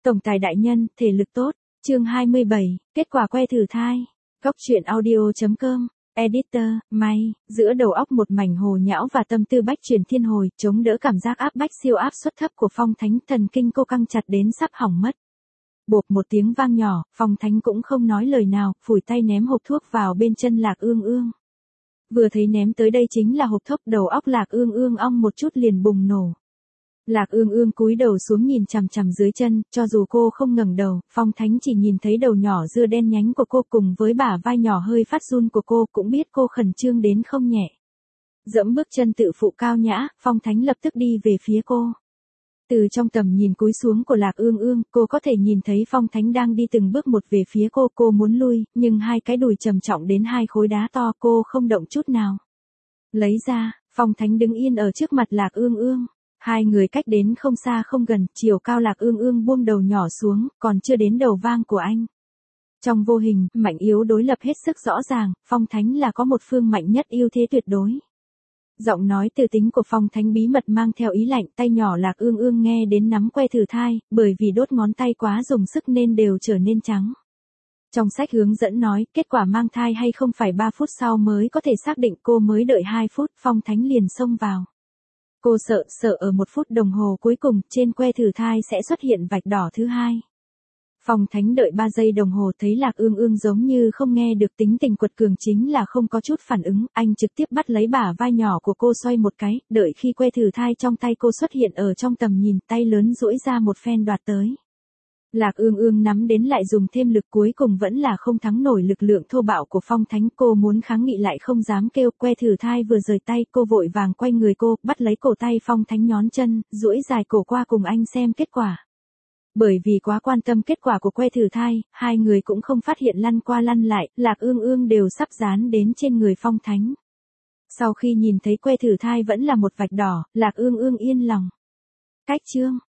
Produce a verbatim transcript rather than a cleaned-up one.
Tổng tài đại nhân, thể lực tốt. Chương hai mươi bảy, kết quả que thử thai. Góc truyện audio chấm com. Editor, May, giữa đầu óc một mảnh hồ nhão và tâm tư bách truyền thiên hồi, chống đỡ cảm giác áp bách siêu áp suất thấp của Phong Thánh, thần kinh cô căng chặt đến sắp hỏng mất. Bộp một tiếng vang nhỏ, Phong Thánh cũng không nói lời nào, phủi tay ném hộp thuốc vào bên chân Lạc Ương Ương. Vừa thấy ném tới đây chính là hộp thuốc, đầu óc Lạc Ương Ương ong một chút liền bùng nổ. Lạc Ương Ương cúi đầu xuống nhìn chằm chằm dưới chân, cho dù cô không ngẩng đầu, Phong Thánh chỉ nhìn thấy đầu nhỏ dưa đen nhánh của cô cùng với bả vai nhỏ hơi phát run của cô, cũng biết cô khẩn trương đến không nhẹ. Dẫm bước chân tự phụ cao nhã, Phong Thánh lập tức đi về phía cô. Từ trong tầm nhìn cúi xuống của Lạc Ương Ương, cô có thể nhìn thấy Phong Thánh đang đi từng bước một về phía cô, cô muốn lui, nhưng hai cái đùi trầm trọng đến hai khối đá to, cô không động chút nào. Lấy ra, Phong Thánh đứng yên ở trước mặt Lạc Ương Ương. Hai người cách đến không xa không gần, chiều cao Lạc Ương Ương buông đầu nhỏ xuống, còn chưa đến đầu vang của anh. Trong vô hình, mạnh yếu đối lập hết sức rõ ràng, Phong Thánh là có một phương mạnh nhất ưu thế tuyệt đối. Giọng nói từ tính của Phong Thánh bí mật mang theo ý lạnh, tay nhỏ Lạc Ương Ương nghe đến nắm que thử thai, bởi vì đốt ngón tay quá dùng sức nên đều trở nên trắng. Trong sách hướng dẫn nói, kết quả mang thai hay không phải ba phút sau mới có thể xác định, cô mới đợi hai phút, Phong Thánh liền xông vào. Cô sợ, sợ ở một phút đồng hồ cuối cùng, trên que thử thai sẽ xuất hiện vạch đỏ thứ hai. Phong Thánh đợi ba giây đồng hồ thấy Lạc Ương Ương giống như không nghe được, tính tình quật cường chính là không có chút phản ứng, anh trực tiếp bắt lấy bả vai nhỏ của cô xoay một cái, đợi khi que thử thai trong tay cô xuất hiện ở trong tầm nhìn, tay lớn duỗi ra một phen đoạt tới. Lạc Ương Ương nắm đến lại dùng thêm lực, cuối cùng vẫn là không thắng nổi lực lượng thô bạo của Phong Thánh, cô muốn kháng nghị lại không dám kêu, que thử thai vừa rời tay, cô vội vàng quay người cô, bắt lấy cổ tay Phong Thánh nhón chân, duỗi dài cổ qua cùng anh xem kết quả. Bởi vì quá quan tâm kết quả của que thử thai, hai người cũng không phát hiện lăn qua lăn lại, Lạc Ương Ương đều sắp dán đến trên người Phong Thánh. Sau khi nhìn thấy que thử thai vẫn là một vạch đỏ, Lạc Ương Ương yên lòng. Cách chương